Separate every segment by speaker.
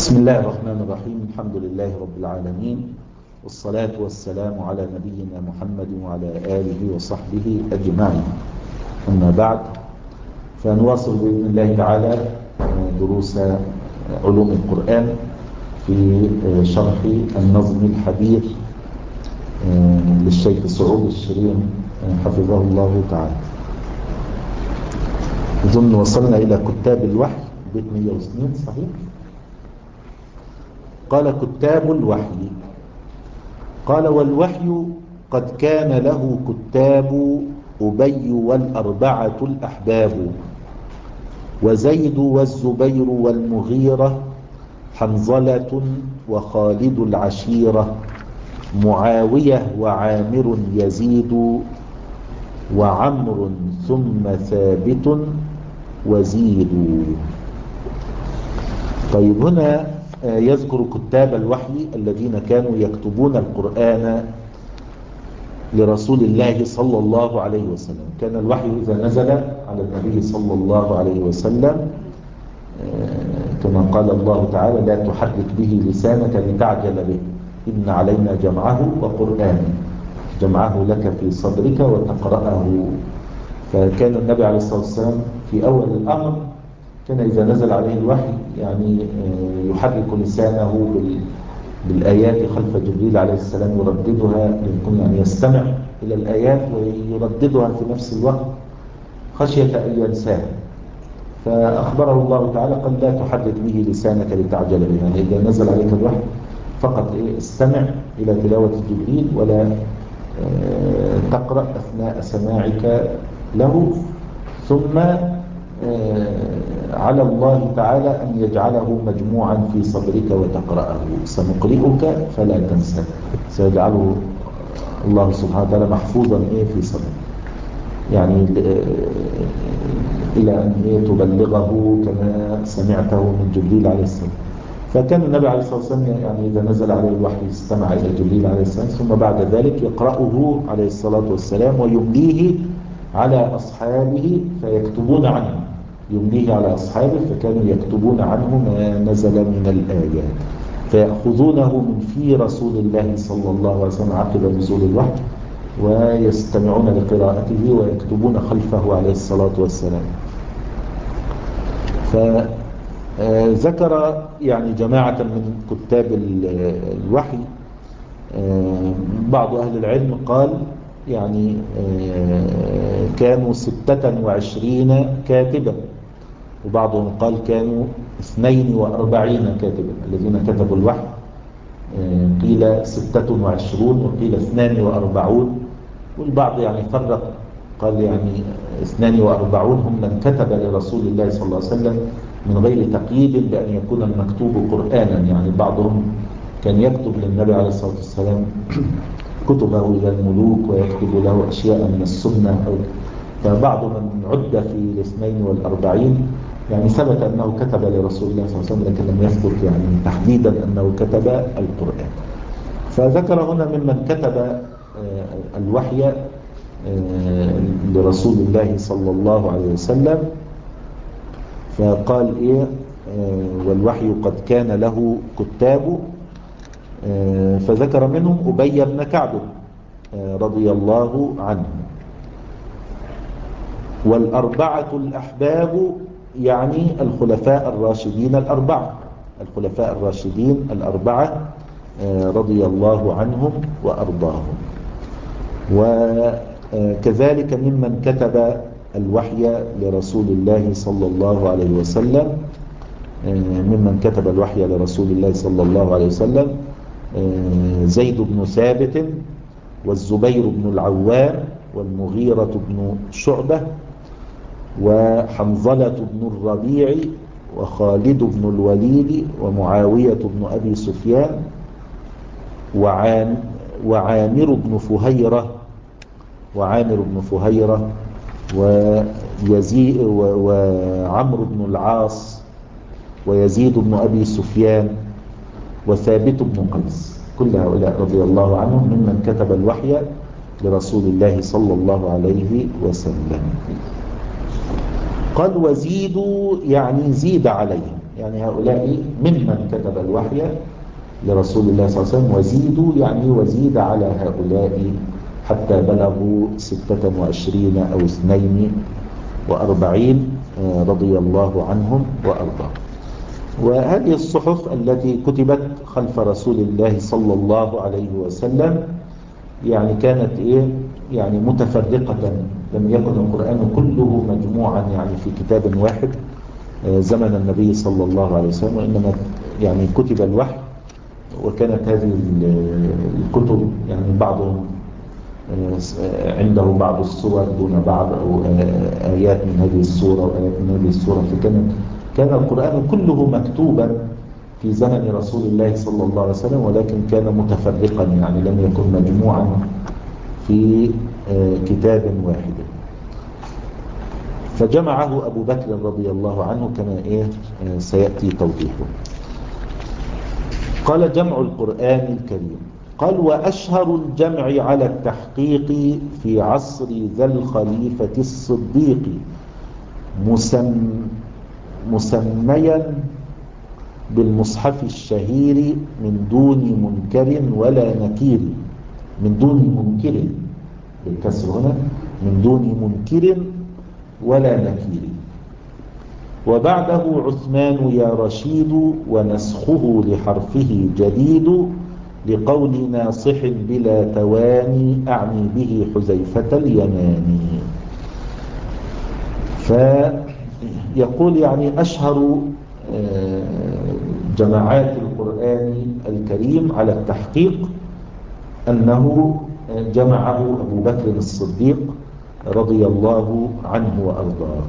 Speaker 1: بسم الله الرحمن الرحيم. الحمد لله رب العالمين، والصلاة والسلام على نبينا محمد وعلى آله وصحبه أجمعين. أما بعد، فنواصل بإذن الله تعالى دروس علوم القرآن في شرح النظم الحبير للشيخ سعود الشريم حفظه الله تعالى. أظن وصلنا إلى كتاب الوحي بيت 102 صحيح؟ قال كتاب الوحي. قال والوحي قد كان له كتاب أبي والأربعة الأحباب وزيد والزبير والمغيرة حنظلة وخالد العشيرة معاوية وعامر يزيد وعمر ثم ثابت وزيد. طيب، هنا يذكر كتاب الوحي الذين كانوا يكتبون القرآن لرسول الله صلى الله عليه وسلم. كان الوحي إذا نزل على النبي صلى الله عليه وسلم كما قال الله تعالى: لا تحرك به لسانك لتعجل به إن علينا جمعه وقرآنه جمعه لك في صدرك وتقرأه. فكان النبي عليه الصلاة والسلام في أول الأمر كان إذا نزل عليه الوحي يعني يحرك لسانه بالآيات خلف جبريل عليه السلام يرددها، يكون يعني يستمع إلى الآيات ويرددها في نفس الوقت خشية أن ينساها. فأخبره الله تعالى قال: لا تحرك به لسانك لتعجل به، يعني إذا نزل عليك الوحي فقط استمع إلى تلاوة جبريل ولا تقرأ أثناء سماعك له، ثم على الله تعالى أن يجعله مجموعا في صدرك وتقرأه. سنقرئك فلا تنسى، سيجعله الله سبحانه وتعالى محفوظا في صدرك، يعني إلى أن تبلغه كما سمعته من جبريل عليه السلام. فكان النبي عليه الصلاة والسلام يعني إذا نزل عليه الوحي استمع إلى جبريل عليه السلام، ثم بعد ذلك يقرأه عليه الصلاة والسلام ويمليه على أصحابه فيكتبون عنه، يمليه على أصحابه فكانوا يكتبون عنه ما نزل من الآيات، فيأخذونه من في رسول الله صلى الله عليه وسلم عقب نزول الوحي ويستمعون لقراءته ويكتبون خلفه عليه الصلاة والسلام. فذكر يعني جماعة من كتاب الوحي. بعض أهل العلم قال يعني كانوا 26 كاتبا، وبعضهم قال كانوا 42 كاتبا الذين كتبوا الوحي. قيل 26 وقيل 42، والبعض يعني فرق قال يعني 42 هم من كتب لرسول الله صلى الله عليه وسلم من غير تقييد بأن يكون المكتوب قرآنا، يعني بعضهم كان يكتب للنبي عليه الصلاة والسلام كتبه إلى الملوك ويكتب له أشياء من السنة، فبعض من عد في 42 يعني ثبت أنه كتب لرسول الله صلى الله عليه وسلم، لكن لم يثبت يعني تحديدا أنه كتب القرآن. فذكر هنا ممن كتب الوحي لرسول الله صلى الله عليه وسلم، فقال والوحي قد كان له كتاب، فذكر منهم أبي بن كعب رضي الله عنه، والأربعة الأحباب يعني الخلفاء الراشدين الأربعة، الخلفاء الراشدين الأربعة رضي الله عنهم وأرضاهم. وكذلك ممن كتب الوحي لرسول الله صلى الله عليه وسلم، ممن كتب الوحي لرسول الله صلى الله عليه وسلم زيد بن ثابت والزبير بن العوام والمغيرة بن شعبة وحنظلة بن الربيع وخالد بن الوليد ومعاوية بن أبي سفيان وعامر بن فهيرة ويزيد وعمرو بن العاص ويزيد بن أبي سفيان وثابت بن قيس. كل هؤلاء رضي الله عنهم ممن كتب الوحي لرسول الله صلى الله عليه وسلم. قال وزيدوا يعني زيد عليهم، يعني هؤلاء ممن كتب الوحي لرسول الله صلى الله عليه وسلم، وزيدوا يعني وزيد على هؤلاء حتى بلغوا 26 أو 42 رضي الله عنهم وأرضاهم. وهذه الصحف التي كتبت خلف رسول الله صلى الله عليه وسلم يعني كانت يعني متفرقة، لم يكن القرآن كله مجموعا يعني في كتاب واحد زمن النبي صلى الله عليه وسلم، وإنما يعني كتب الوحي، وكانت هذه الكتب يعني بعضهم عنده بعض الصور دون بعض، أو آيات من هذه السورة وآيات من هذه السورة، كان القرآن كله مكتوبا في زمن رسول الله صلى الله عليه وسلم، ولكن كان متفرقا يعني لم يكن مجموعا في كتاب واحد. فجمعه أبو بكر رضي الله عنه كما سيأتي توضيحه. قال: جمع القرآن الكريم. قال: وأشهر الجمع على التحقيق في عصر ذا الخليفة الصديق مسميا بالمصحف الشهير من دون منكر ولا نكير، من دون منكر بالكسر هنا، من دون منكر ولا نكير. وبعده عثمان يا رشيد، ونسخه لحرفه جديد، لقول ناصح بلا تواني أعني به حذيفة اليماني. فيقول يعني أشهر جماعات القرآن الكريم على التحقيق أنه جمعه أبو بكر الصديق رضي الله عنه وأرضاه.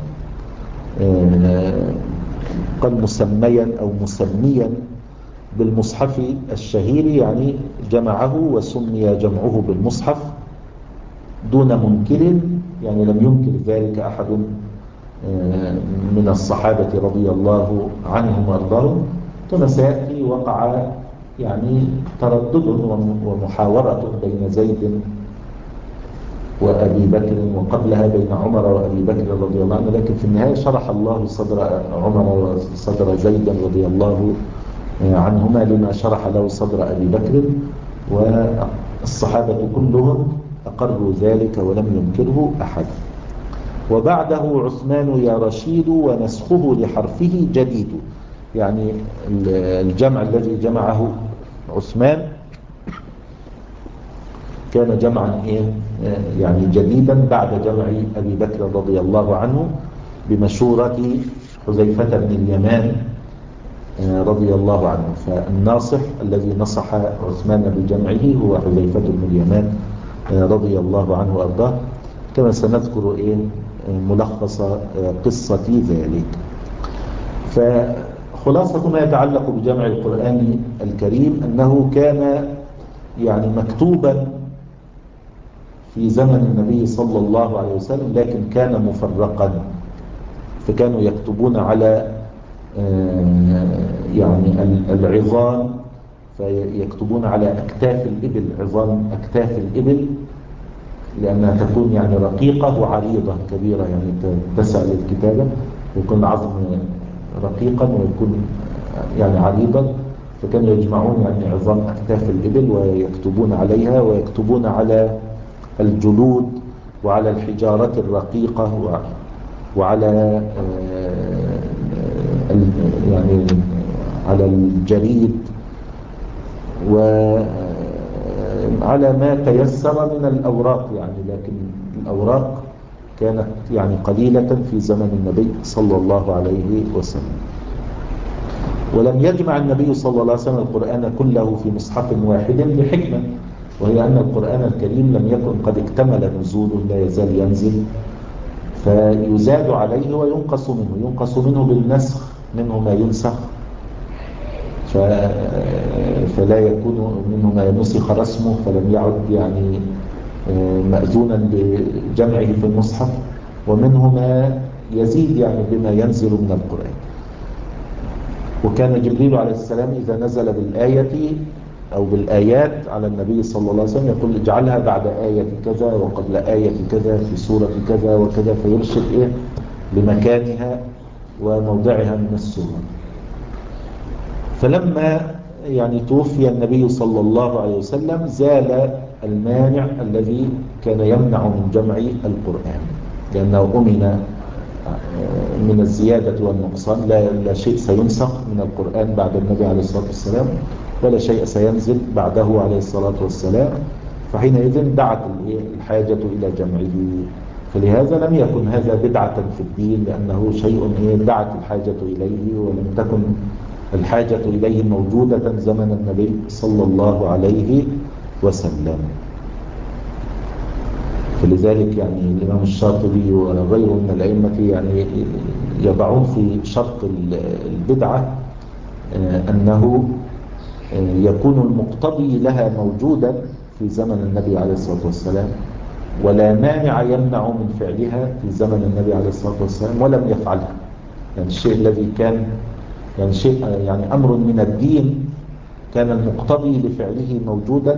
Speaker 1: قال مسميا أو مسميا بالمصحف الشهير، يعني جمعه وسمي جمعه بالمصحف دون منكر، يعني لم ينكر ذلك أحد من الصحابة رضي الله عنهم وأرضاهم. كما سيأتي وقع يعني تردد ومحاورة بين زيد وأبي بكر، وقبلها بين عمر وأبي بكر رضي الله عنه، لكن في النهاية شرح الله صدر عمر وصدر زيد رضي الله عنهما لما شرح له صدر أبي بكر، والصحابة كلهم أقروا ذلك ولم ينكره أحد. وبعده عثمان يا رشيد، ونسخه لحرفه جديد، يعني الجمع الذي جمعه عثمان كان جمعا يعني جديدا بعد جمع أبي بكر رضي الله عنه بمشورة حذيفة بن اليمان رضي الله عنه. فالناصح الذي نصح عثمان بجمعه هو حذيفة بن اليمان رضي الله عنه وأرضاه، كما سنذكر ملخص قصة ذلك. فخلاصة ما يتعلق بجمع القرآن الكريم أنه كان يعني مكتوبا في زمن النبي صلى الله عليه وسلم، لكن كان مفرقا، فكانوا يكتبون على يعني العظام، فيكتبون على أكتاف الإبل، عظام أكتاف الإبل، لأنها تكون يعني رقيقة وعريضة كبيرة، يعني تسع للكتابة، يكون العظم رقيقا ويكون يعني عريضا، فكانوا يجمعون يعني عظام أكتاف الإبل ويكتبون عليها، ويكتبون على الجلود وعلى الحجارة الرقيقة وعلى يعني على الجريد وعلى ما تيسر من الأوراق يعني، لكن الأوراق كانت يعني قليلة في زمن النبي صلى الله عليه وسلم. ولم يجمع النبي صلى الله عليه وسلم القرآن كله في مصحف واحد لحكمة، وهي أن القرآن الكريم لم يكن قد اكتمل نزوله، لا يزال ينزل، فيزاد عليه وينقص منه، ينقص منه بالنسخ، منه ما ينسخ فلا يكون منه ما نسخ رسمه فلم يعد يعني مأذونا بجمعه في المصحف، ومنه ما يزيد يعني بما ينزل من القرآن. وكان جبريل عليه السلام إذا نزل بالآية أو بالآيات على النبي صلى الله عليه وسلم يقول اجعلها بعد آية كذا وقبل آية كذا في سورة كذا وكذا، فيرشد لمكانها وموضعها من السورة. فلما يعني توفي النبي صلى الله عليه وسلم زال المانع الذي كان يمنع من جمع القرآن، لأنه أمن من الزيادة والنقصان. لا شيء سينسخ من القرآن بعد النبي عليه الصلاة والسلام، ولا شيء سينزل بعده عليه الصلاة والسلام. فحينئذ دعت الحاجة إلى جمعه، فلهذا لم يكن هذا بدعة في الدين، لأنه شيء دعت الحاجة إليه، ولم تكن الحاجة إليه موجودة زمن النبي صلى الله عليه وسلم. فلذلك يعني الإمام الشاطبي وغيره من الأئمة يعني يضعون في شرط البدعة أنه يكون المقتضي لها موجودا في زمن النبي عليه الصلاة والسلام، ولا مانع يمنع من فعلها في زمن النبي عليه الصلاة والسلام ولم يفعلها. يعني الشيء الذي كان يعني شيء يعني أمر من الدين كان المقتضي لفعله موجودا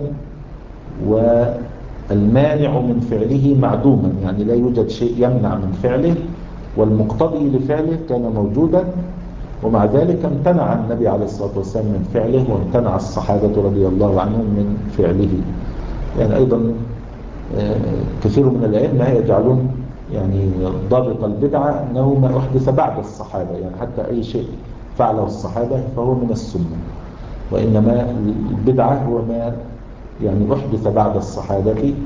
Speaker 1: والمانع من فعله معدوما، يعني لا يوجد شيء يمنع من فعله والمقتضي لفعله كان موجودا، ومع ذلك امتنع النبي عليه الصلاة والسلام من فعله، وامتنع الصحابة رضي الله عنهم من فعله. يعني أيضا كثير من الأئمة يجعلون يعني ضابط البدعة أنه ما أحدث بعد الصحابة، يعني حتى أي شيء فعله الصحابة فهو من السنة، وإنما البدعة هو ما يعني أحدث بعد الصحابة،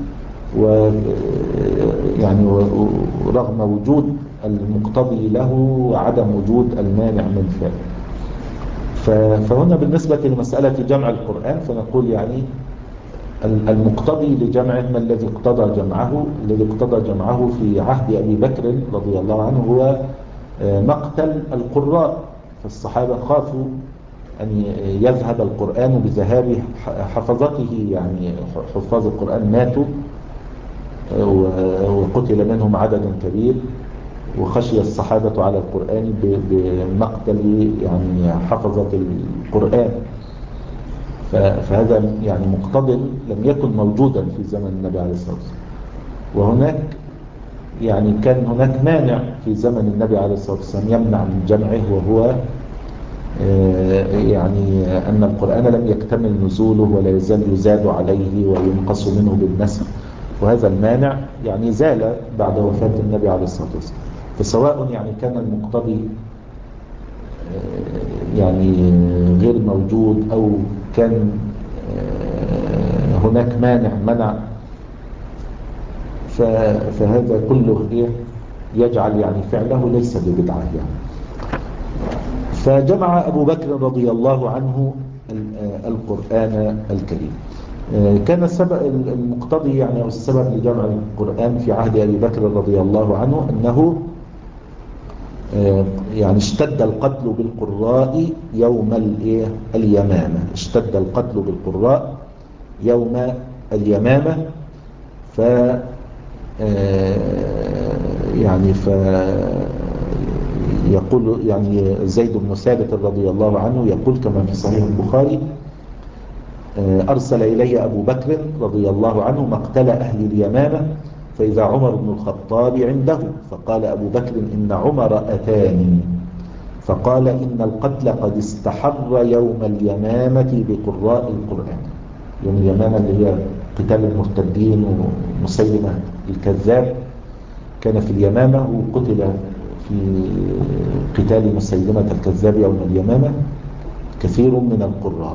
Speaker 1: ويعني رغم وجود المقتضي له وعدم وجود المانع من فعله. فهنا بالنسبة لمسألة جمع القرآن فنقول يعني المقتضي لجمعه، ما الذي اقتضى جمعه؟ الذي اقتضى جمعه في عهد أبي بكر رضي الله عنه هو مقتل القراء، فالصحابة خافوا أن يذهب القرآن بذهاب حفظته، يعني حفاظ القرآن ماتوا وقتل منهم عدد كبير، وخشي الصحابة على القرآن بمقتل يعني حفظة القرآن. فهذا يعني مقتضى لم يكن موجودا في زمن النبي عليه الصلاة والسلام. وهناك يعني كان هناك مانع في زمن النبي عليه الصلاة والسلام يمنع من جمعه، وهو يعني أن القرآن لم يكتمل نزوله ولا يزال يزاد عليه وينقص منه بالنسخ، وهذا المانع يعني زال بعد وفاة النبي عليه الصلاة والسلام. فسواء يعني كان المقتضي يعني غير موجود أو كان هناك مانع منع، فهذا كله يجعل يعني فعله ليس ببدعة يعني. فجمع أبو بكر رضي الله عنه القرآن الكريم. كان السبب المقتضي يعني أو السبب لجمع القرآن في عهد أبي بكر رضي الله عنه أنه يعني اشتد القتل بالقراء يوم اليمامة، اشتد القتل بالقراء يوم اليمامة. ف يعني يقول يعني زيد بن ثابت رضي الله عنه يقول كما في صحيح البخاري: أرسل إلي أبو بكر رضي الله عنه مقتل أهل اليمامة، فإذا عمر بن الخطاب عنده، فقال أبو بكر: إن عمر أتاني فقال إن القتل قد استحر يوم اليمامة بقراء القرآن. يوم اليمامة اللي هي قتال المرتدين ومسيلمة الكذاب كان في اليمامة، وقتل في قتال مسيلمة الكذاب يوم اليمامة كثير من القراء.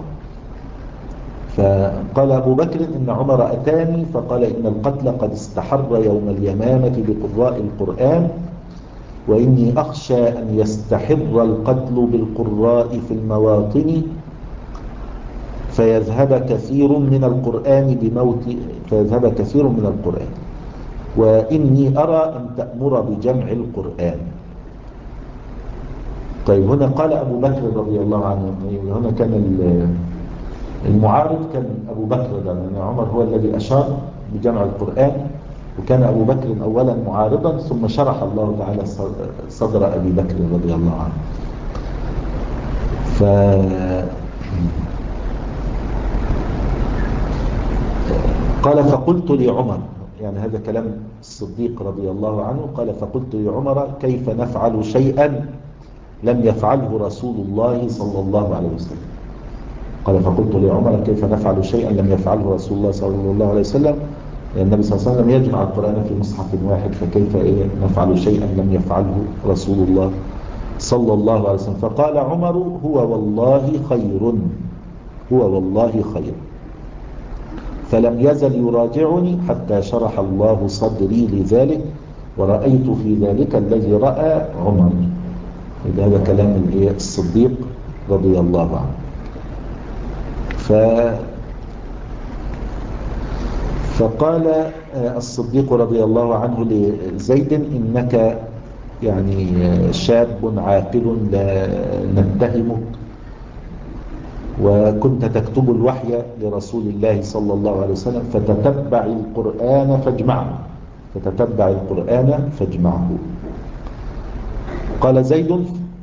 Speaker 1: فقال أبو بكر: إن عمر أتاني فقال إن القتل قد استحر يوم اليمامة بقراء القرآن، وإني أخشى أن يستحر القتل بالقراء في المواطن فيذهب كثير من القرآن وإني أرى أن تأمر بجمع القرآن. طيب هنا قال أبو بكر رضي الله عنه، هنا كان المعارض كان أبو بكر، لأن عمر هو الذي أشار بجمع القرآن، وكان أبو بكر أولا معارضا ثم شرح الله تعالى صدر أبي بكر رضي الله عنه. قال: فقلت لعمر، يعني هذا كلام الصديق رضي الله عنه، قال: فقلت لعمر: كيف نفعل شيئا لم يفعله رسول الله صلى الله عليه وسلم؟ قال فقلت لعمر كيف نفعل شيئا لم يفعله رسول الله صلى الله عليه وسلم. النبي صلى الله عليه وسلم يجمع القرآن في مصحف واحد، فكيف نفعل شيئا لم يفعله رسول الله صلى الله عليه وسلم. فقال عمر هو والله خير، هو والله خير. فلم يزل يراجعني حتى شرح الله صدري لذلك، ورأيت في ذلك الذي رأى عمر. هذا كلام الصديق رضي الله عنه. فقال الصديق رضي الله عنه لزيد إنك يعني شاب عاقل لا نتهمك، وكنت تكتب الوحي لرسول الله صلى الله عليه وسلم، فتتبع القرآن فاجمعه، فتتبع القرآن فاجمعه. قال زيد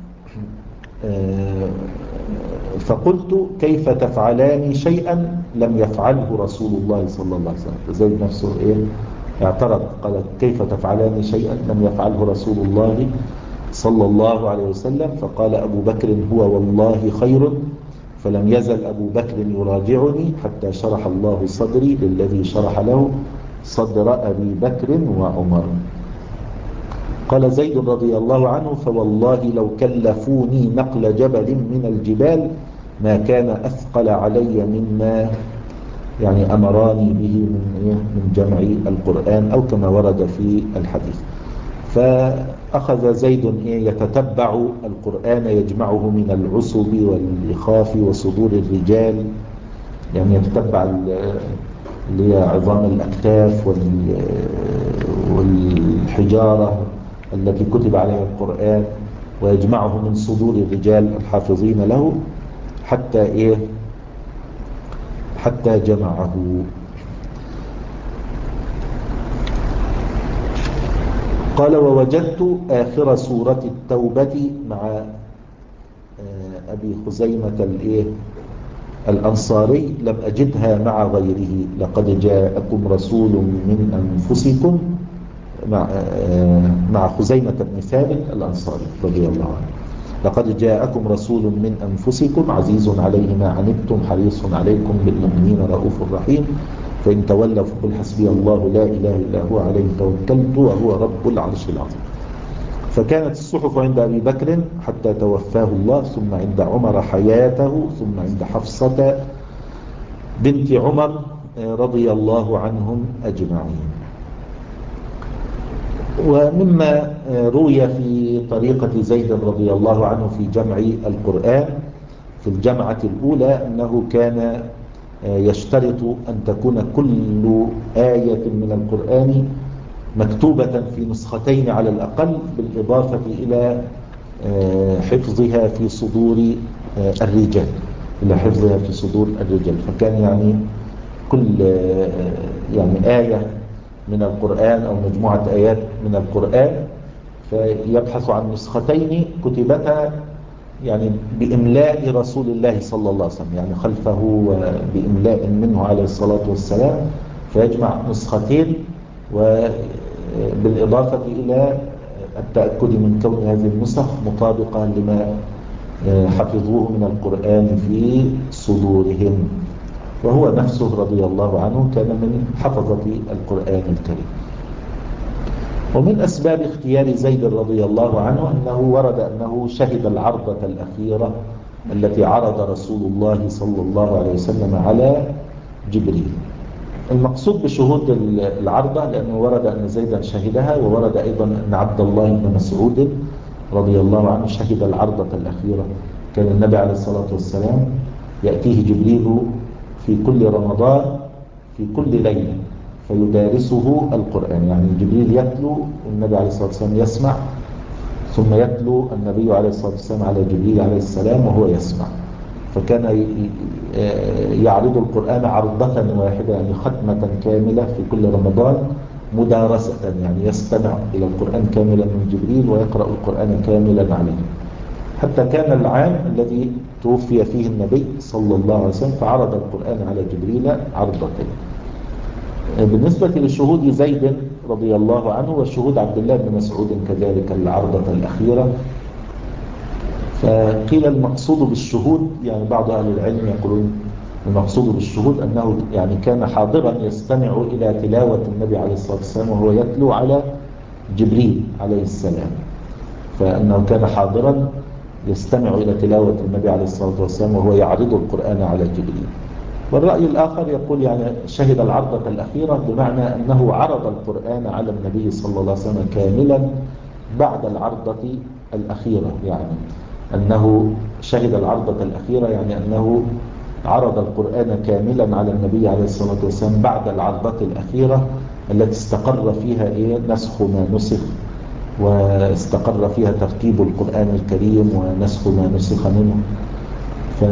Speaker 1: فقلت كيف تفعلان شيئا لم يفعله رسول الله صلى الله عليه وسلم. زيد نفسه اعترض، قال كيف تفعلان شيئا لم يفعله رسول الله صلى الله عليه وسلم. فقال أبو بكر هو والله خير. فلم يزل أبو بكر يراجعني حتى شرح الله صدري للذي شرح له صدر أبي بكر وعمر. قال زيد رضي الله عنه فوالله لو كلفوني نقل جبل من الجبال ما كان أثقل علي مما يعني أمراني به من جمع القرآن، أو كما ورد في الحديث. فأخذ زيد يتتبع القرآن يجمعه من العصب والإخاف وصدور الرجال، يعني يتتبع اللي هي عظام الأكتاف والحجارة التي كتب عليها القرآن، ويجمعه من صدور الرجال الحافظين له حتى جمعه. قال ووجدت آخر سورة التوبة مع أبي خزيمة الأنصاري لم أجدها مع غيره. لقد جاءكم رسول من أنفسكم، مع خزيمة بن ثابت الأنصاري رضي الله عنه. لقد جاءكم رسول من أنفسكم عزيز عليه ما عنتم حريص عليكم بالمؤمنين رؤوف رحيم، فإن تولوا فقل حسبي الله لا إله إلا هو عليه توكلت وهو رب العرش العظيم. فكانت الصحف عند أبي بكر حتى توفاه الله، ثم عند عمر حياته، ثم عند حفصة بنت عمر رضي الله عنهم أجمعين. ومما روي في طريقة زيد رضي الله عنه في جمع القرآن في الجمعة الأولى أنه كان يشترط أن تكون كل آية من القرآن مكتوبة في نسختين على الأقل، بالإضافة إلى حفظها في صدور الرجال، فكان يعني كل يعني آية من القرآن أو مجموعة آيات من القرآن فيبحث عن نسختين كتبتا يعني بإملاء رسول الله صلى الله عليه وسلم، يعني خلفه بإملاء منه عليه الصلاة والسلام، فيجمع نسختين، وبالإضافة إلى التأكد من كون هذه النسخ مطابقة لما حفظوه من القرآن في صدورهم. وهو نفسه رضي الله عنه كان من حفظة القرآن الكريم. ومن أسباب اختيار زيد رضي الله عنه أنه ورد أنه شهد العرضة الأخيرة التي عرض رسول الله صلى الله عليه وسلم على جبريل. المقصود بشهود العرضة لأنه ورد أن زيدا شهدها، وورد أيضا أن عبد الله بن مسعود رضي الله عنه شهد العرضة الأخيرة. كان النبي عليه الصلاة والسلام يأتيه جبريل في كل رمضان في كل ليلة فيدارسه القرآن، يعني جبريل يتلو والنبي عليه الصلاة والسلام يسمع، ثم يتلو النبي عليه الصلاة والسلام على جبريل عليه السلام وهو يسمع. فكان يعرض القرآن عرضة واحدة، يعني ختمة كاملة في كل رمضان مدارسة، يعني يستمع إلى القرآن كاملا من جبريل ويقرأ القرآن كاملا عليه، حتى كان العام الذي توفي فيه النبي صلى الله عليه وسلم فعرض القرآن على جبريل عرضتين. بالنسبة لشهود زيد رضي الله عنه وشهود عبد الله بن مسعود كذلك العرضة الأخيرة، فقيل المقصود بالشهود، يعني بعض أهل العلم يقولون المقصود بالشهود أنه يعني كان حاضرا يستمع إلى تلاوة النبي عليه الصلاة والسلام وهو يتلو على جبريل عليه السلام، فأنه كان حاضرا يستمع إلى تلاوة النبي عليه الصلاة والسلام وهو يعرض القرآن على جبريل. والرأي الآخر يقول يعني شهد العرضة الأخيرة، بمعنى أنه عرض القرآن على النبي صلى الله عليه وسلم كاملا بعد العرضة الأخيرة، يعني أنه شهد العرضة الأخيرة يعني أنه عرض القرآن كاملا على النبي عليه الصلاة والسلام بعد العرضة الأخيرة التي استقر فيها نسخ ما نسخ، واستقر فيها ترتيب القرآن الكريم ونسخ ما نسخ منه. ف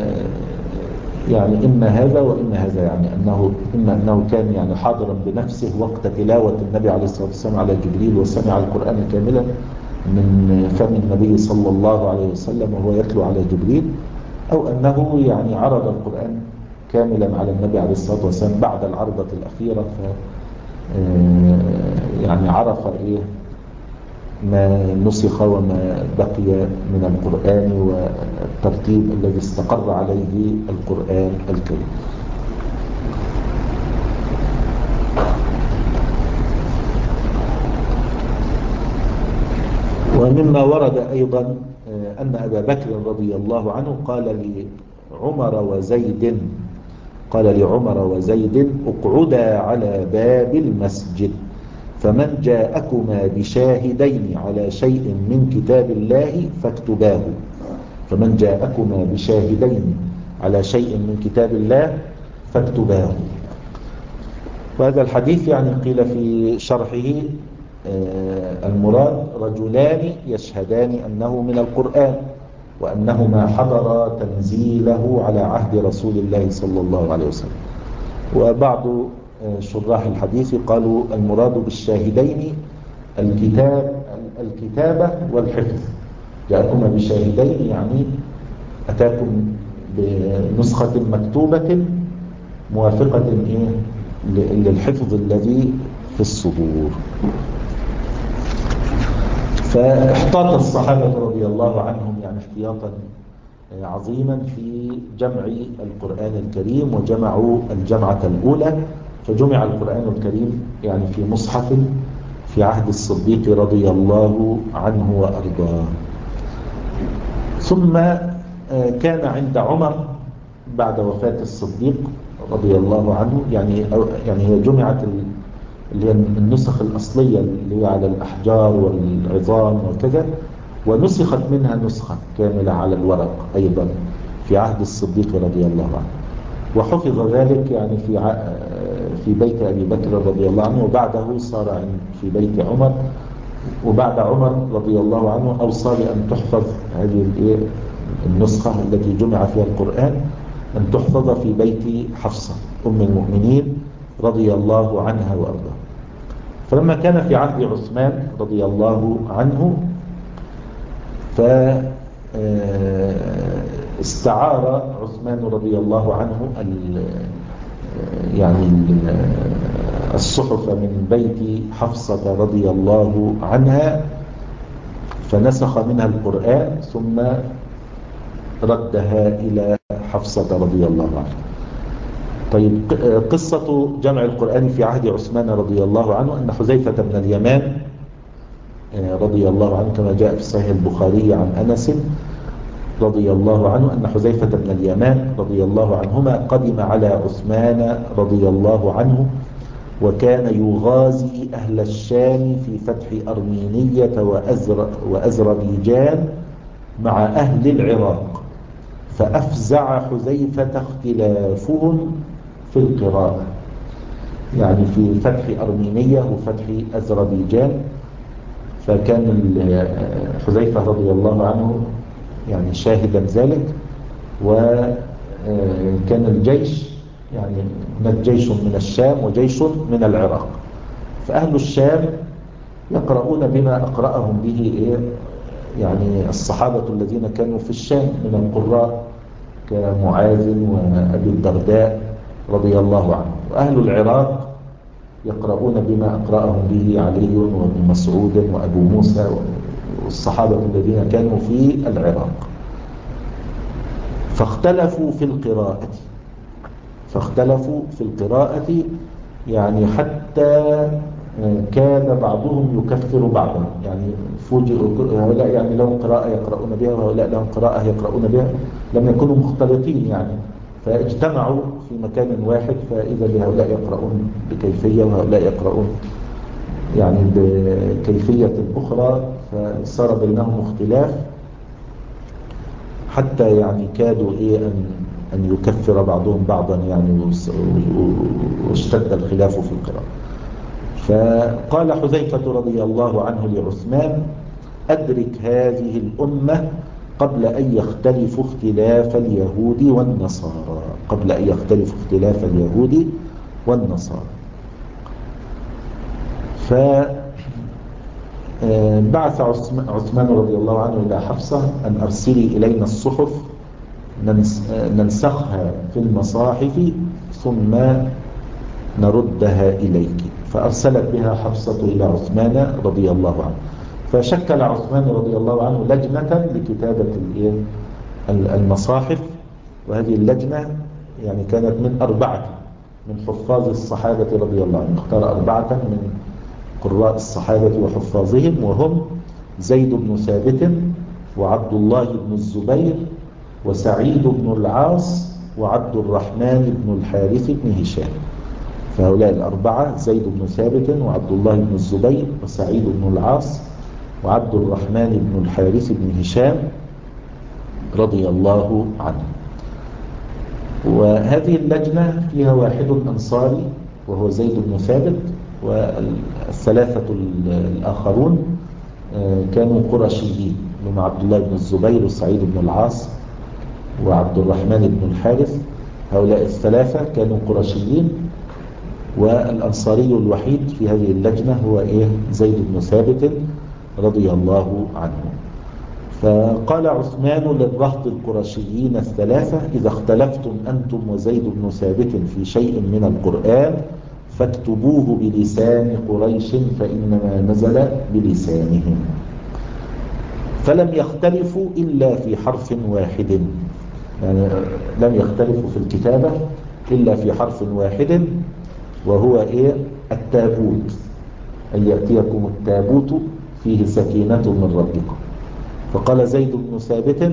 Speaker 1: يعني إما هذا وإما هذا، يعني إما أنه كان يعني حاضرا بنفسه وقت تلاوة النبي عليه الصلاة والسلام على جبريل وسمع القرآن كاملا من فم النبي صلى الله عليه وسلم وهو يتلو على جبريل، أو أنه يعني عرض القرآن كاملا على النبي عليه الصلاة والسلام بعد العرضة الأخيرة، يعني عرف ما نسخ وما بقي من القرآن والترتيب الذي استقر عليه القرآن الكريم. ومما ورد أيضا أن أبا بكر رضي الله عنه قال لعمر وزيد اقعدا على باب المسجد، فمن جاءكما بشاهدين على شيء من كتاب الله فاكتباه. فمن جاءكما بشاهدين على شيء من كتاب الله فاكتباه. وهذا الحديث يعني قيل في شرحه المراد رجلان يشهدان أنه من القرآن وأنهما حضر تنزيله على عهد رسول الله صلى الله عليه وسلم. وبعض شراح الحديث قالوا المراد بالشاهدين الكتابة والحفظ. جاءكما بشاهدين يعني أتاكم بنسخة مكتوبة موافقة للحفظ الذي في الصدور. فاحتاط الصحابة رضي الله عنهم يعني احتياطا عظيما في جمع القرآن الكريم، وجمعوا الجمعة الأولى، فجمع القرآن الكريم يعني في مصحف في عهد الصديق رضي الله عنه وأرضاه. ثم كان عند عمر بعد وفاة الصديق رضي الله عنه، يعني هي جمعت اللي هي النسخ الأصلية اللي هي على الأحجار والعظام وكذا، ونسخت منها نسخة كاملة على الورق أيضا في عهد الصديق رضي الله عنه، وحفظ ذلك يعني في بيت أبي بكر رضي الله عنه، وبعده صار في بيت عمر، وبعد عمر رضي الله عنه أوصى بأن تحفظ هذه النسخة التي جمع فيها القرآن أن تحفظ في بيت حفصة أم المؤمنين رضي الله عنها وأرضاها. فلما كان في عهد عثمان رضي الله عنه فاستعار عثمان رضي الله عنه يعني الصحف من بيت حفصة رضي الله عنها، فنسخ منها القرآن ثم ردها إلى حفصة رضي الله عنها. طيب، قصة جمع القرآن في عهد عثمان رضي الله عنه أن حذيفة بن اليمان رضي الله عنه كما جاء في صحيح البخاري عن أنس رضي الله عنه أن حذيفة بن اليمان رضي الله عنهما قدم على عثمان رضي الله عنه، وكان يغازي أهل الشام في فتح أرمينية وأزربيجان مع أهل العراق، فأفزع حذيفة اختلافهم في القراءة، يعني في فتح أرمينية وفتح أزربيجان. فكان حذيفة رضي الله عنه يعني شاهدا ذلك، وكان الجيش يعني هناك جيش من الشام وجيش من العراق، فأهل الشام يقرؤون بما أقرأهم به يعني الصحابة الذين كانوا في الشام من القراء كمعاذ وأبي الدرداء رضي الله عنه، وأهل العراق يقرؤون بما أقرأهم به علي وابن مسعود وأبو موسى والصحابة الذين كانوا في العراق. فاختلفوا في القراءة يعني حتى كان بعضهم يكفر بعضا، يعني فوجئوا هؤلاء يعني لهم قراءة يقرؤون بها وهؤلاء لهم قراءة يقرؤون بها، لم يكونوا مختلطين يعني، فاجتمعوا في مكان واحد، فإذا بهؤلاء يقرؤون بكيفية وهؤلاء يقرؤون يعني بكيفية أخرى، فصار بينهم اختلاف حتى يعني كادوا أن يكفر بعضهم بعضا يعني، واشتد الخلاف في القراءة. فقال حذيفة رضي الله عنه لعثمان: أدرك هذه الأمة قبل أن يختلفوا اختلاف اليهود والنصارى. فبعث عثمان رضي الله عنه إلى حفصة أن أرسلي إلينا الصحف ننسخها في المصاحف ثم نردها إليك. فأرسلت بها حفصة إلى عثمان رضي الله عنه، فشكل عثمان رضي الله عنه لجنة لكتابة المصاحف. وهذه اللجنة يعني كانت من 4 من حفاظ الصحابة رضي الله عنهم، اختار 4 من قراء الصحابة وحفاظهم، وهم زيد بن ثابت وعبد الله بن الزبير وسعيد بن العاص وعبد الرحمن بن الحارث بن هشام. فهؤلاء 4: زيد بن ثابت وعبد الله بن الزبير وسعيد بن العاص وعبد الرحمن بن الحارث بن هشام رضي الله عنه. وهذه اللجنة فيها واحد أنصاري وهو زيد بن ثابت، والثلاثة الآخرون كانوا قرشيين، هم عبد الله بن الزبير وسعيد بن العاص وعبد الرحمن بن الحارث. هؤلاء الثلاثة كانوا قرشيين، والأنصاري الوحيد في هذه اللجنة هو زيد بن ثابت رضي الله عنه. فقال عثمان للرهط القرشيين الثلاثة: إذا اختلفتم أنتم وزيد بن ثابت في شيء من القرآن فاكتبوه بلسان قريش فإنما نزل بلسانهم. فلم يختلفوا إلا في حرف واحد، يعني لم يختلفوا في الكتابة إلا في حرف واحد، وهو التابوت، أن يأتيكم التابوت فيه سكينة من ربكم. فقال زيد بن ثابت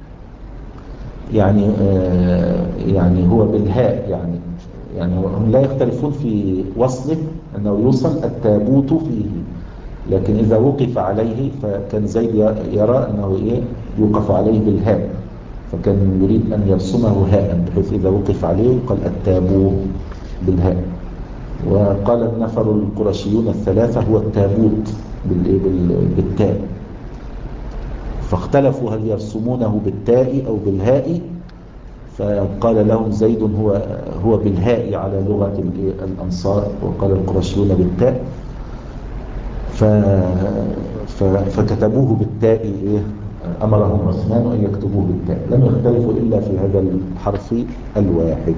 Speaker 1: يعني هو بالهاء، يعني هم لا يختلفون في وصله أنه يوصل التابوت فيه، لكن إذا وقف عليه فكان زيد يرى أنه يوقف عليه بالهاء، فكان يريد أن يرسمه هاء بحيث إذا وقف عليه قال التابوت بالهاء. وقال النفر القرشيون الثلاثة هو التابوت بالتاء. فاختلفوا هل يرسمونه بالتاء أو بالهاء، فقال لهم زيد هو بالهاء على لغة الأنصار، وقال القرشيون بالتاء، فكتبوه بالتاء. أمرهم عثمان أن يكتبوه بالتاء، لم يختلفوا إلا في هذا الحرف الواحد.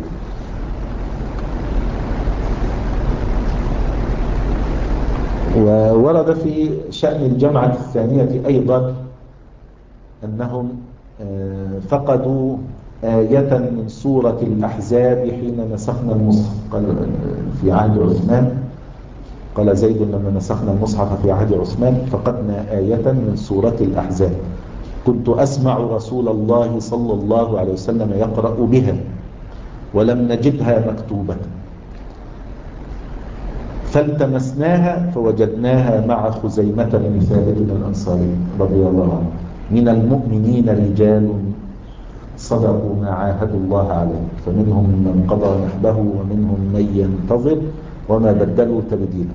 Speaker 1: وورد في شأن الجمعة الثانية أيضا أنهم فقدوا آية من سورة الأحزاب حين نسخنا المصحف. قال في عهد عثمان، قال زيد لما نسخنا المصحف في عهد عثمان فقدنا آية من سورة الأحزاب، كنت أسمع رسول الله صلى الله عليه وسلم يقرأ بها ولم نجدها مكتوبة، فالتمسناها فوجدناها مع خزيمة بن ثابت الأنصاري رضي الله عنه: من المؤمنين رجال صدقوا ما عاهدوا الله عليه فمنهم من قضى نحبه ومنهم من ينتظر وما بدلوا تبديلا.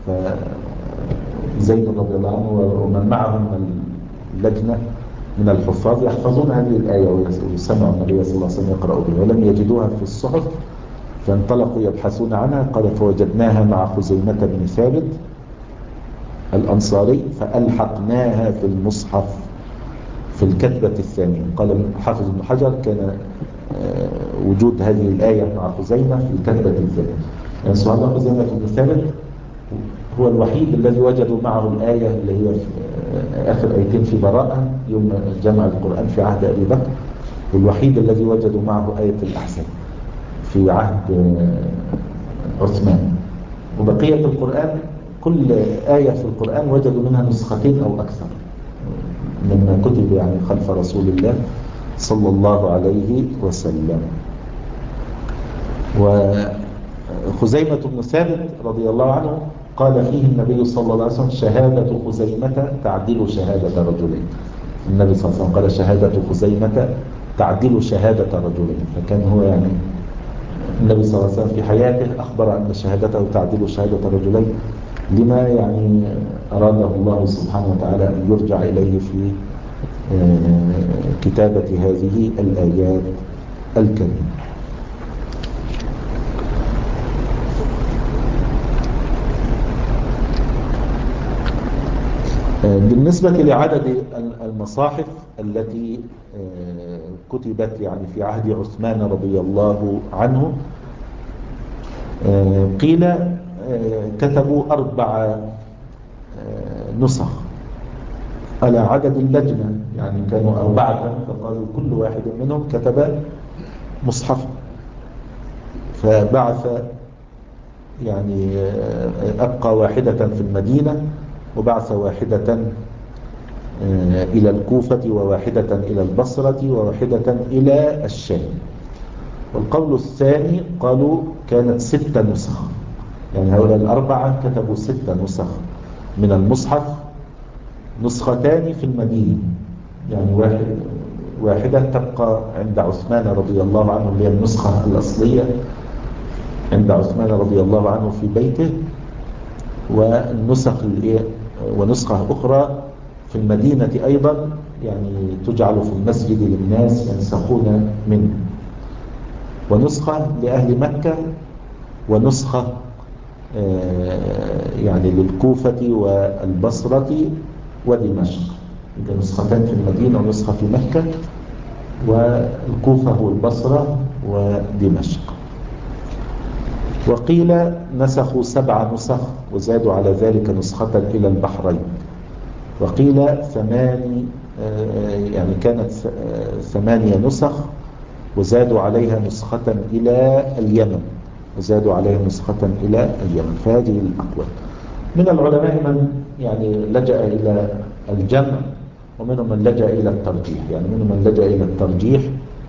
Speaker 1: فزيد رضي الله عنه ومن معهم اللجنة من الحفاظ يحفظون هذه الآية ويسمعوا النبي صلى الله عليه وسلم يقرأ بها، ولم يجدوها في الصحف، فانطلقوا يبحثون عنها. قال فوجدناها مع خزيمة بن ثابت الأنصاري فألحقناها في المصحف في الكتبة الثانية. قال حافظ ابن حجر كان وجود هذه الآية مع خزيمة في الكتبة الثانية، يعني سبحان الله خزيمة بن ثابت هو الوحيد الذي وجدوا معه الآية اللي هي آخر آيتين في براءة يوم جمع القرآن في عهد أبي بكر، والوحيد الذي وجدوا معه آية الأحزاب في عهد عثمان. وبقية القرآن كل آية في القرآن وجدوا منها نسختين أو أكثر مما كتب يعني خلف رسول الله صلى الله عليه وسلم. وخزيمة بن ثابت رضي الله عنه قال فيه النبي صلى الله عليه وسلم: شهادة خزيمة تعدل شهادة رجلين. النبي صلى الله عليه وسلم قال: شهادة خزيمة تعدل شهادة رجلين. فكان هو يعني النبي صلى الله عليه وسلم في حياته أخبر أن شهادته تعدل شهادة رجلين، لما يعني أراده الله سبحانه وتعالى أن يرجع إليه في كتابة هذه الآيات الكريمة. بالنسبة لعدد المصاحف التي كتبت يعني في عهد عثمان رضي الله عنه، قيل كتبوا 4 نسخ على عدد اللجنة، يعني كانوا 4 فقالوا كل واحد منهم كتب مصحف. فبعث يعني أبقى واحدة في المدينة، وبعث واحدة إلى الكوفة، وواحدة إلى البصرة، وواحدة إلى الشام. والقول الثاني قالوا كانت 6 نسخ، يعني هؤلاء 4 كتبوا 6 نسخ من المصحف، نسختان في المدينة، يعني واحدة تبقى عند عثمان رضي الله عنه اللي هي النسخة الأصلية عند عثمان رضي الله عنه في بيته، ونسخة أخرى في المدينة أيضا، يعني تجعل في المسجد للناس ينسخون منه، ونسخة لأهل مكة، ونسخة يعني للكوفة والبصرة ودمشق. يبقى نسختان في المدينة ونسخة في مكة، والكوفة والبصرة ودمشق. وقيل نسخوا 7 نسخ وزادوا على ذلك نسخة إلى البحرين. وقيل يعني كانت 8 نسخ وزادوا عليها نسخة إلى اليمن، فهذه الأقوال. من العلماء من يعني لجأ إلى الجمع، ومنهم من لجأ إلى الترجيح، يعني منهم من لجأ إلى الترجيح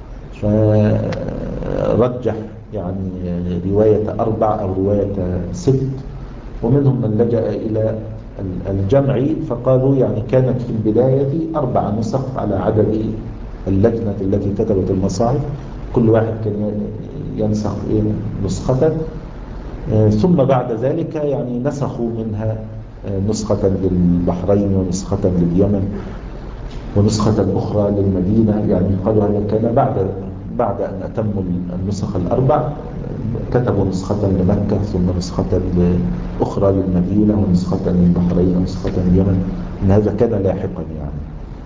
Speaker 1: فرجح يعني رواية 4 أو رواية 6، ومنهم من لجأ إلى الجمع فقالوا يعني كانت في البداية 4 نسخ على عدد اللجنة التي كتبت المصاحف، كل واحد كان ينسخ نسخة، ثم بعد ذلك يعني نسخوا منها نسخة للبحرين، ونسخة لليمن، ونسخة أخرى للمدينة. يعني قالوا هذا كان بعد أن أتموا النسخ 4 كتبوا نسخة لمكة، ثم نسخة أخرى للمدينة، ونسخة للبحرين، ونسخة لليمن. إن هذا كان لاحقا يعني.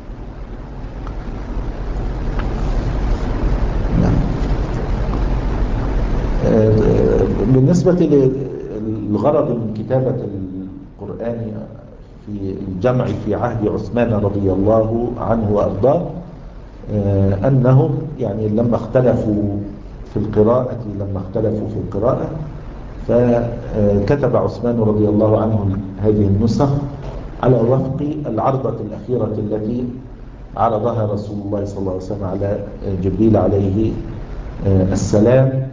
Speaker 1: بالنسبة للغرض من كتابة القرآن في الجمع في عهد عثمان رضي الله عنه وأرضاه، أنهم يعني لما اختلفوا في القراءة فكتب عثمان رضي الله عنه هذه النسخ على وفق العرضة الأخيرة التي عرضها رسول الله صلى الله عليه وسلم على جبريل عليه السلام.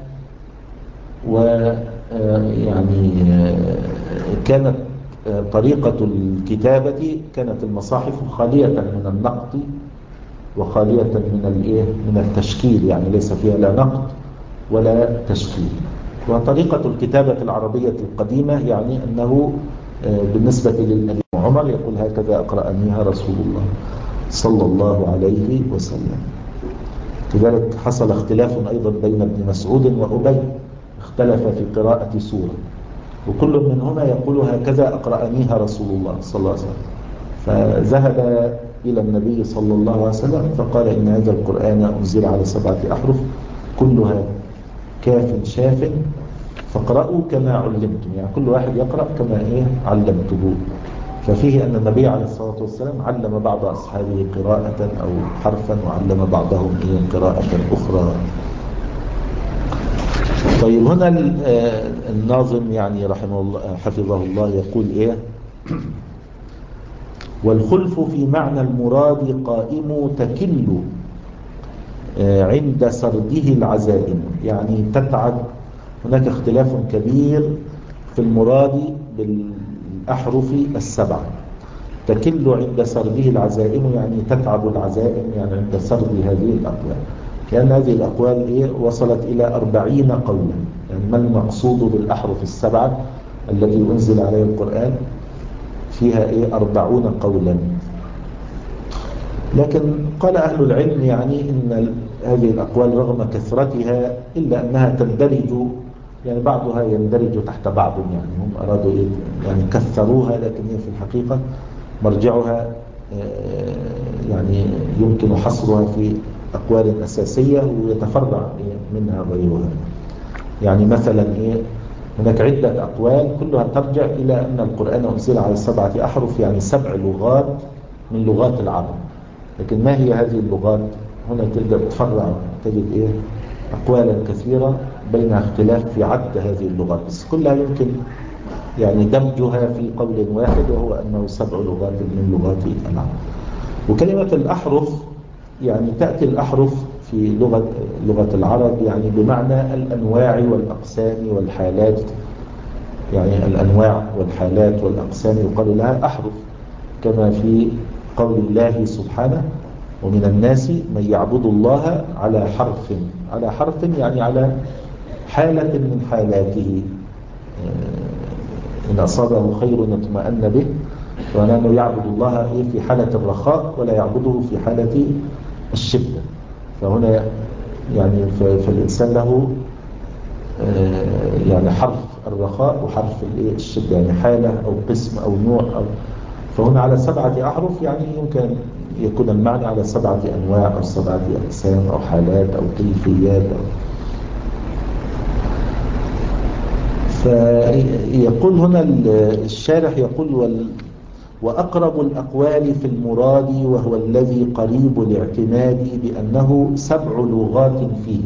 Speaker 1: ويعني كانت طريقة الكتابة، كانت المصاحف خالية من النقط وخالية من التشكيل، يعني ليس فيها لا نقط ولا تشكيل. وطريقة الكتابة العربية القديمة يعني أنه بالنسبة للأمير عمر يقول: هكذا أقرأنيها رسول الله صلى الله عليه وسلم. لذلك حصل اختلاف أيضا بين ابن مسعود وأبي، اختلف في قراءة سورة، وكل منهما يقول: هكذا أقرأنيها رسول الله صلى الله عليه وسلم. فذهب إلى النبي صلى الله عليه وسلم فقال: إن هذا القرآن أنزل على 7 أحرف كلها كاف شاف، فاقرأوا كما علمتم، يعني كل واحد يقرأ كما علمته. ففيه أن النبي عليه الصلاة والسلام علم بعض أصحابه قراءة أو حرفا وعلم بعضهم قراءة أخرى. طيب هنا الناظم يعني رحمه الله حفظه الله يقول إيه؟ والخلف في معنى المراد قائم تكل عند سرده العزائم، يعني تتعب. هناك اختلاف كبير في المراد بالأحرف السبعة. تكل عند سرده العزائم يعني تتعب العزائم، يعني عند سرد هذه الأقوال، لأن هذه الأقوال وصلت إلى 40 قولا. يعني ما المقصود بالأحرف السبعة التي أنزل عليه القرآن؟ فيها 40 قولا. لكن قال أهل العلم يعني إن هذه الأقوال رغم كثرتها إلا أنها تندرج، يعني بعضها يندرج تحت بعض، يعني هم أرادوا يعني كثروها، لكن هي في الحقيقة مرجعها يعني يمكن حصرها في أقوال أساسية ويتفرع منها غيرها. يعني مثلا هناك عدة أقوال كلها ترجع إلى أن القرآن أنزل على 7 أحرف، يعني 7 لغات من لغات العرب. لكن ما هي هذه اللغات؟ هنا تبدأ تفرع، تجد أقوالا كثيرة بينها اختلاف في عد هذه اللغات، بس كلها يمكن يعني دمجها في قول واحد، وهو أنه 7 لغات من لغات العرب. وكلمة الأحرف يعني تأتي الأحرف في لغة العرب يعني بمعنى الأنواع والأقسام والحالات. يعني الأنواع والحالات والأقسام يقال لها أحرف، كما في قول الله سبحانه ومن الناس من يعبد الله على حرف. على حرف يعني على حالة من حالاته، إن أصابه خير اطمأن به، وأنه يعبد الله في حالة الرخاء ولا يعبده في حالة الشدة. فهنا يعني فالإنسان له يعني حرف الرخاء وحرف الشدة، يعني حالة أو قسم أو نوع فهنا على 7 أحرف، يعني يمكن يكون المعنى على 7 أنواع أو 7 أقسام أو حالات أو كيفيات فيقول هنا الشارح يقول وأقرب الأقوال في المراد وهو الذي قريب الاعتماد بأنه 7 لغات فيه.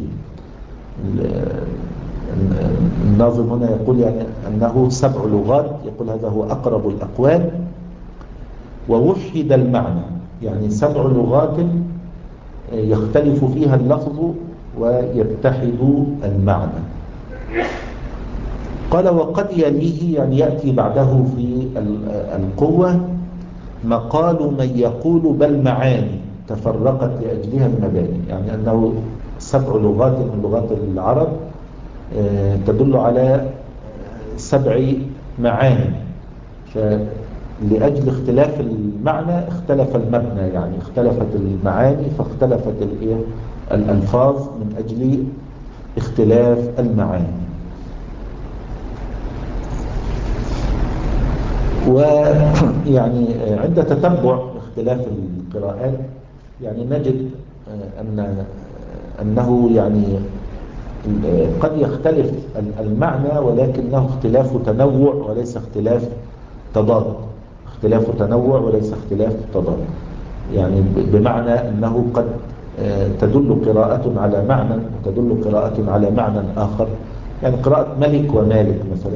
Speaker 1: الناظم هنا يقول يعني أنه 7 لغات، يقول هذا هو أقرب الأقوال. ووحد المعنى، يعني 7 لغات يختلف فيها اللفظ ويتحد المعنى. قال وقد يليه، يعني يأتي بعده في القوة مقال من يقول بل معاني تفرقت لأجلها المباني، يعني أنه 7 لغات من لغات العرب تدل على 7 معاني، فلأجل اختلاف المعنى اختلف المبنى، يعني اختلفت المعاني فاختلفت الألفاظ من أجل اختلاف المعاني. ويعني عند تتبع اختلاف القراءات يعني نجد أنه يعني قد يختلف المعنى، ولكنه اختلاف تنوع وليس اختلاف تضاد. اختلاف تنوع وليس اختلاف تضاد، يعني بمعنى أنه قد تدل قراءة على معنى وتدل قراءة على معنى آخر. يعني قراءة ملك ومالك مثلا،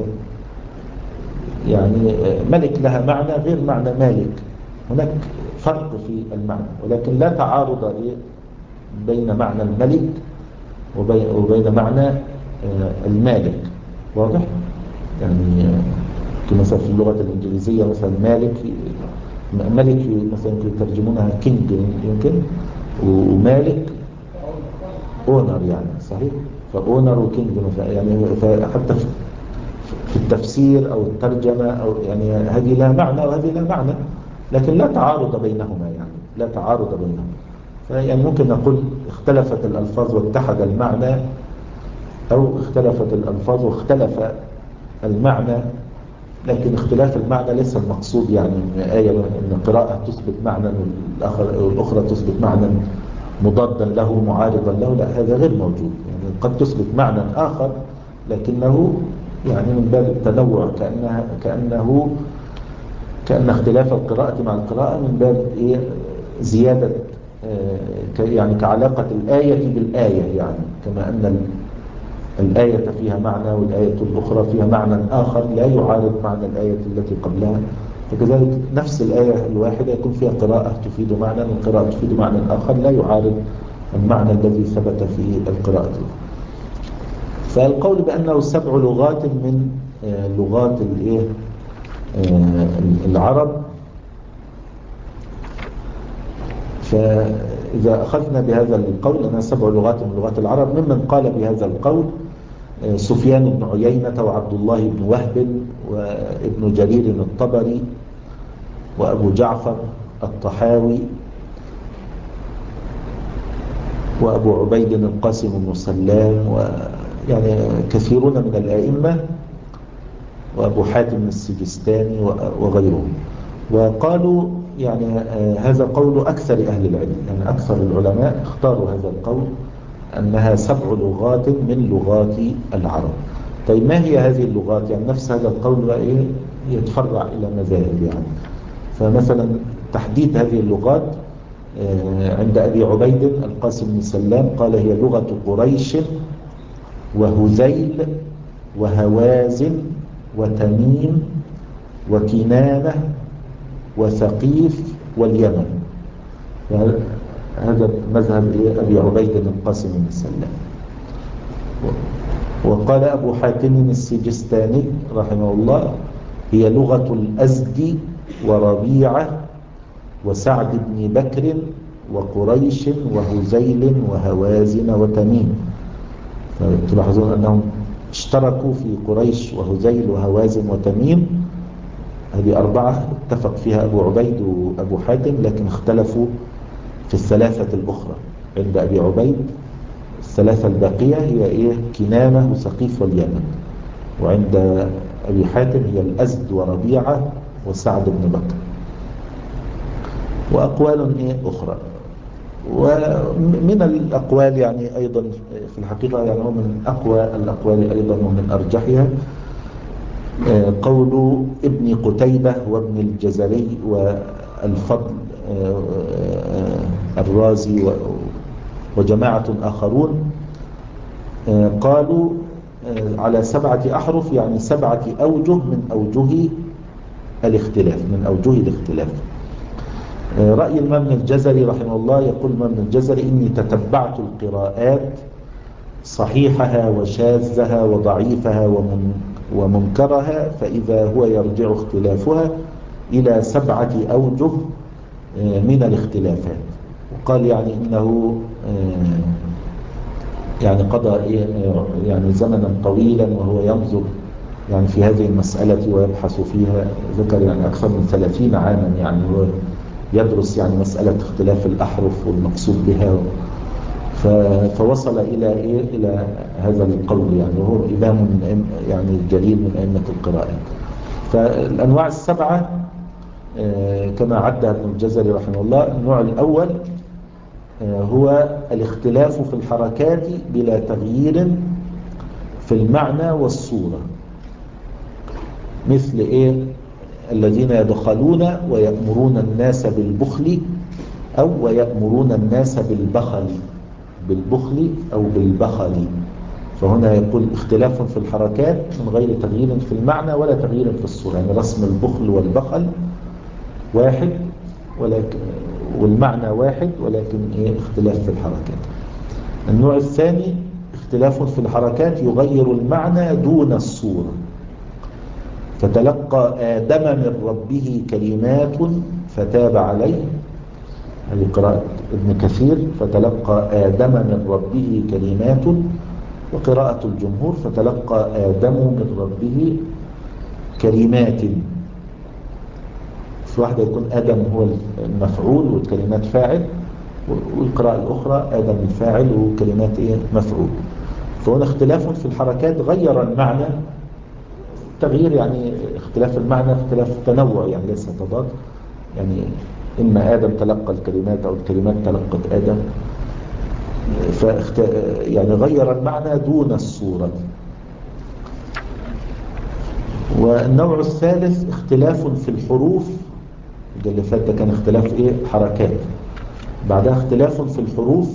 Speaker 1: يعني ملك لها معنى غير معنى مالك، هناك فرق في المعنى، ولكن لا تعارض بين معنى الملك وبين معنى المالك. واضح؟ يعني مثلا في اللغة الإنجليزية مثلا مالك مثلا يترجمونها كينج يمكن، ومالك اونر، يعني صحيح، فاونر وكينج مثلا، يعني حتى في التفسير أو الترجمة أو يعني هذه لها معنى وهذه لها معنى، لكن لا تعارض بينهما، يعني لا تعارض بينهما. يعني ممكن نقول اختلفت الألفاظ واتحد المعنى، أو اختلفت الألفاظ واختلف المعنى، لكن اختلاف المعنى ليس المقصود يعني آية أن قراءة تثبت معنى والأخرى تثبت معنى مضادا له معارضا له، لا، هذا غير موجود. يعني قد تثبت معنى آخر لكنه يعني من باب التنوع، كأنه كأن اختلاف القراءة مع القراءة من باب إيه زيادة يعني كعلاقة الآية بالآية، يعني كما أن الآية فيها معنى والآية الأخرى فيها معنى آخر لا يعارض معنى الآية التي قبلها، فكذلك نفس الآية الواحدة يكون فيها قراءة تفيد معنى وقراءة تفيد معنى آخر لا يعارض المعنى الذي ثبت في القراءة. فالقول بأنه 7 لغات من لغات العرب، فإذا أخذنا بهذا القول أنها 7 لغات من لغات العرب، ممن قال بهذا القول سفيان بن عيينة وعبد الله بن وهب وابن جرير الطبري وأبو جعفر الطحاوي وأبو عبيد القاسم بن سلام، ويعني كثيرون من الآئمة، وأبو حاتم السجستاني وغيرهم. وقالوا يعني هذا قول أكثر أهل العلم، يعني أكثر العلماء اختاروا هذا القول أنها 7 لغات من لغات العرب. طيب ما هي هذه اللغات؟ يعني نفس هذا القول يتفرع إلى مذاهب يعني. فمثلا تحديد هذه اللغات عند أبي عبيد القاسم بن سلام قال هي لغة قريش وهذيل وهوازن وتميم وكنانة وثقيف واليمن. هذا مذهب أبي عبيد القاسم بن سلام. وقال أبو حاتم السجستاني رحمه الله هي لغة الأزد وربيعة وسعد بن بكر وقريش وهذيل وهوازن وتميم. فتلاحظون أنهم اشتركوا في قريش وهذيل وهوازن وتميم، هذه 4 اتفق فيها أبو عبيد وأبو حاتم، لكن اختلفوا في الثلاثة الأخرى. عند أبي عبيد الثلاثة الباقية هي كنانة وثقيف واليمن، وعند أبي حاتم هي الأزد وربيعة وسعد بن بكر، وأقوال أخرى. ومن الأقوال يعني أيضا في الحقيقة يعني هو من أقوى الأقوال أيضا ومن أرجحها قول ابن قتيبة وابن الجزري والفضل الرازي وجماعة آخرون، قالوا على 7 أحرف، يعني 7 أوجه من أوجه الاختلاف، رأي الإمام الجزري رحمه الله، يقول الإمام الجزري إني تتبعت القراءات صحيحها وشاذها وضعيفها ومنكرها، فإذا هو يرجع اختلافها إلى 7 أوجه من الاختلافات. وقال يعني إنه يعني قضى يعني زمنا طويلا وهو ينظر يعني في هذه المسألة ويبحث فيها، ذكر يعني أكثر من 30 عاما يعني يدرس يعني مسألة اختلاف الأحرف والمقصود بها، فوصل إلى هذا القول يعني، وهو إمام يعني جليل من أئمة القراءات. فالأنواع 7 كما عدها ابن الجزري رحمه الله. النوع الأول هو الاختلاف في الحركات بلا تغيير في المعنى والصورة، مثل الذين يبخلون ويأمرون الناس بالبخل أو ويأمرون الناس بالبخل أو بالبخل. فهنا يقول اختلاف في الحركات من غير تغيير في المعنى ولا تغيير في الصورة، يعني رسم البخل والبخل واحد والمعنى واحد، ولكن اختلاف في الحركات. النوع الثاني اختلاف في الحركات يغير المعنى دون الصورة، فتلقى آدم من ربه كلمات فتاب عليه، هذه قراءة ابن كثير، فتلقى آدم من ربه كلمات، وقراءة الجمهور فتلقى آدم من ربه كلمات. في واحدة يكون آدم هو المفعول والكلمات فاعل، والقراءة الأخرى آدم الفاعل وكلمات مفعول. فهنا اختلاف في الحركات غير المعنى، تغيير يعني اختلاف المعنى اختلاف تنوع يعني ليس تضاد، يعني إما آدم تلقى الكلمات أو الكلمات تلقت آدم، يعني غير المعنى دون الصورة. والنوع الثالث اختلاف في الحروف. اللي فات ده كان اختلاف حركات. بعدها اختلاف في الحروف.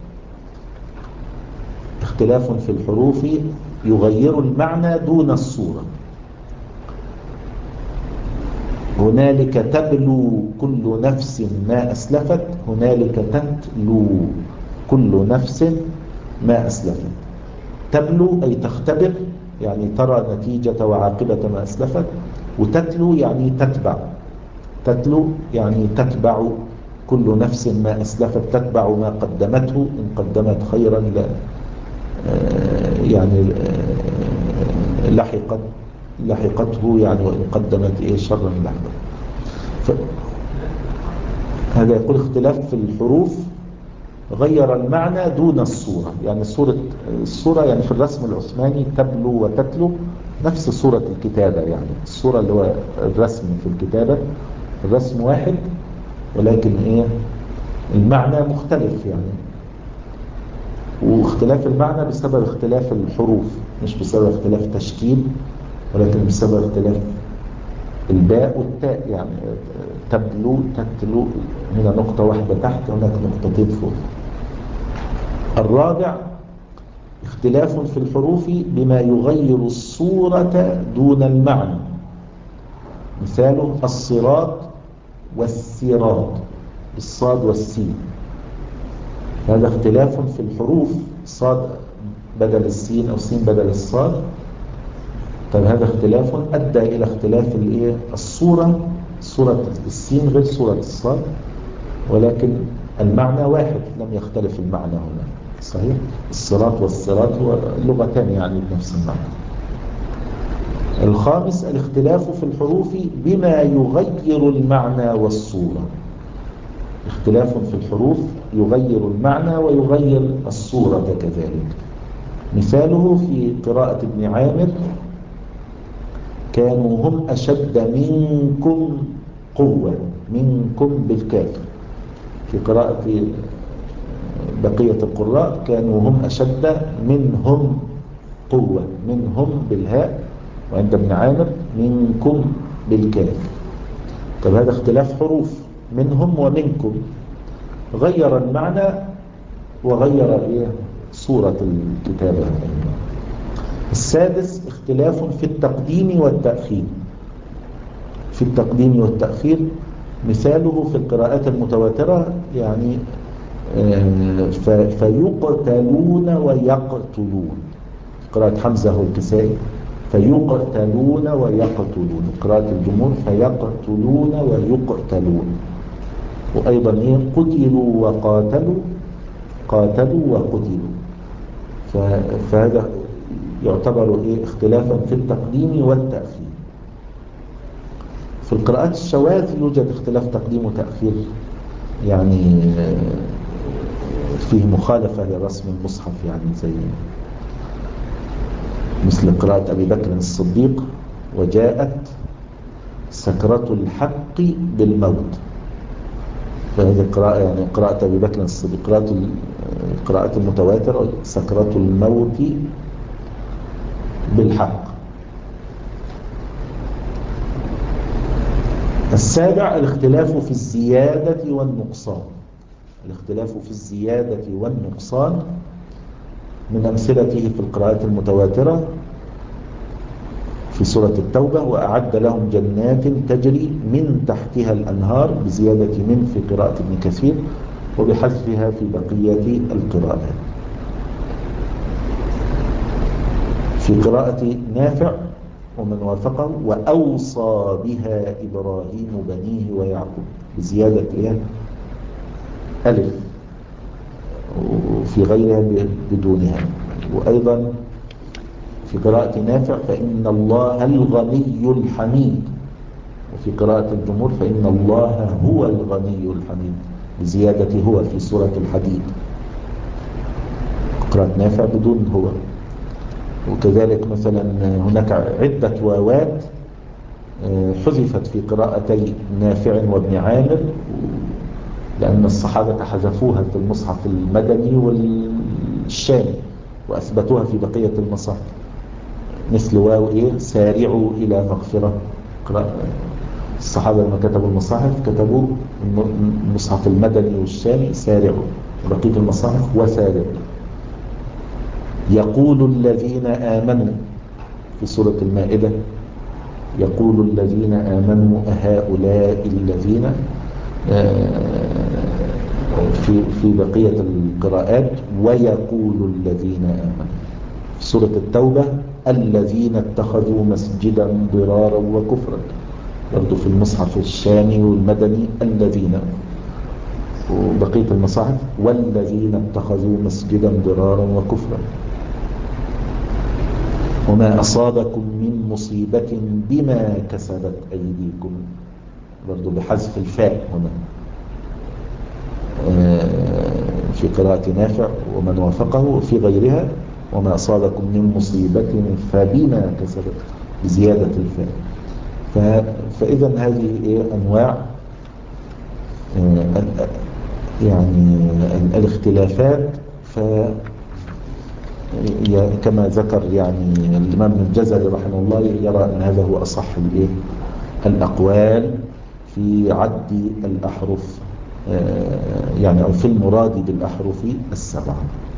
Speaker 1: اختلاف في الحروف يغير المعنى دون الصورة. هنالك تبلو كل نفس ما أسلفت، هنالك تتلو كل نفس ما أسلفت. تبلو أي تختبر، يعني ترى نتيجة وعاقبة ما أسلفت. وتتلو يعني تتبع. تتلو يعني تتبع كل نفس ما أسلفت، تتبع ما قدمته، إن قدمت خيرا لا يعني لحقته، يعني وإن قدمت شرا لحقته. هذا يقول اختلاف في الحروف غير المعنى دون الصورة. يعني الصورة يعني في الرسم العثماني تبلو وتتلو نفس صورة الكتابة. يعني الصورة اللي هو الرسم في الكتابة، الرسم واحد ولكن المعنى مختلف يعني. واختلاف المعنى بسبب اختلاف الحروف، مش بسبب اختلاف تشكيل، ولكن بسبب اختلاف الباء والتاء. يعني تبلو تتلو، هنا نقطة واحدة تحت، هناك نقطتين فوق. الرابع اختلاف في الحروف بما يغير الصورة دون المعنى. مثاله الصراط والسراط، الصاد والسين. هذا اختلاف في الحروف، صاد بدل السين أو سين بدل الصاد. طيب هذا اختلاف أدى إلى اختلاف الصورة. صورة السين غير صورة الصاد، ولكن المعنى واحد، لم يختلف المعنى هنا. صحيح، الصراط والصراط هو لغتان يعني بنفس المعنى. الخامس الاختلاف في الحروف بما يغير المعنى والصورة. اختلاف في الحروف يغير المعنى ويغير الصورة كذلك. مثاله في قراءة ابن عامر: كانوا هم أشد منكم قوة، منكم بالكاف. في قراءة بقية القراء كانوا هم أشد منهم قوة، منهم بالهاء، وعند ابن عامر منكم بالكاف. طب هذا اختلاف حروف، منهم ومنكم، غير المعنى وغير صورة الكتابة. السادس اختلاف في التقديم والتأخير. في التقديم والتأخير مثاله في القراءات المتواترة، يعني فيقتلون ويقتلون. قراءة حمزة والكسائي فيقتلون ويقتلون. قراءة الجمهور فيقتلون ويقتلون. وأيضا قتلوا وقاتلوا، قاتلوا وقتلوا. فهذا يعتبر اختلافا في التقديم والتأخير. في القراءات الشواذ يوجد اختلاف تقديم وتأخير، يعني فيه مخالفة لرسم المصحف، يعني زي مثل قراءة أبي بكر الصديق: وجاءت سكرة الحق بالموت. فهذه القراءة يعني قراءة أبي بكر الصديق، القراءة المتواترة سكرة الموت بالحق. السابع الاختلاف في الزيادة والنقصان. الاختلاف في الزيادة والنقصان من أمثلته في القراءات المتواترة في سورة التوبة: وأعد لهم جنات تجري من تحتها الأنهار، بزيادة من في قراءة ابن كثير وبحذفها في بقية القراءات. في قراءة نافع ومن وافقه: وأوصى بها إبراهيم بنيه ويعقوب، بزيادة ألف، وفي غيرها بدونها. وأيضا في قراءة نافع: فإن الله الغني الحميد. وفي قراءة الجمهور: فإن الله هو الغني الحميد، بزيادة هو في سورة الحديد. قراءة نافع بدون هو. وكذلك مثلا هناك عدة واوات حذفت في قراءتي نافع وابن عامر، لأن الصحابة حذفوها في المصحف المدني والشامي وأثبتوها في بقية المصاحف. مثل واو إيه سارعوا إلى مغفرة. الصحابة لما كتبوا المصاحف كتبوا المصحف المدني والشامي سارعوا، بقية المصاحف وسارعوا. يقول الذين آمنوا في سورة المائدة، يقول الذين آمنوا أهؤلاء الذين، في بقية القراءات ويقول الذين آمنوا. في سورة التوبة الذين اتخذوا مسجدا ضرارا وكفرا، برضو في المصحف الشامي والمدني الذين، وبقية المصاحف والذين اتخذوا مسجدا ضرارا وكفرا. وما أصابكم من مصيبة بما كسبت أيديكم، برضو بحذف الفاء هنا في قراءة نافع ومن وافقه. وفي غيرها وما أصابكم من مصيبة فبما كسبت بزيادة الفاء. فإذا هذه أنواع يعني الاختلافات. كما ذكر يعني الإمام الجزري رحمه الله يرى أن هذا هو أصح الأقوال في عد الأحرف، يعني أو في المراد بالأحرف السبعة.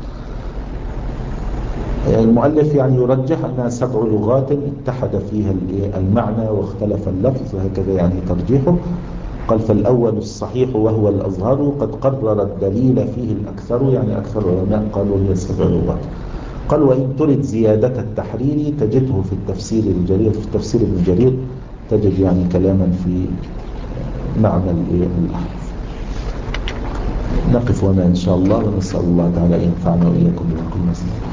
Speaker 1: المؤلف يعني يرجح أنها 7 لغات اتحد فيها المعنى واختلف اللفظ، هكذا يعني ترجيحه. قال فالأول الصحيح وهو الأظهر، قد قرر الدليل فيه الأكثر، يعني أكثر العلماء قالوا هي 7 لغات. قال وإن ترد زيادة التحرير تجده في التفسير الجرير، في تفسير ابن جرير تجد يعني كلاما في معنى الأحرف. نقف هنا إن شاء الله، ونسأل الله تعالى أن ينفعنا وإياكم بما قلنا.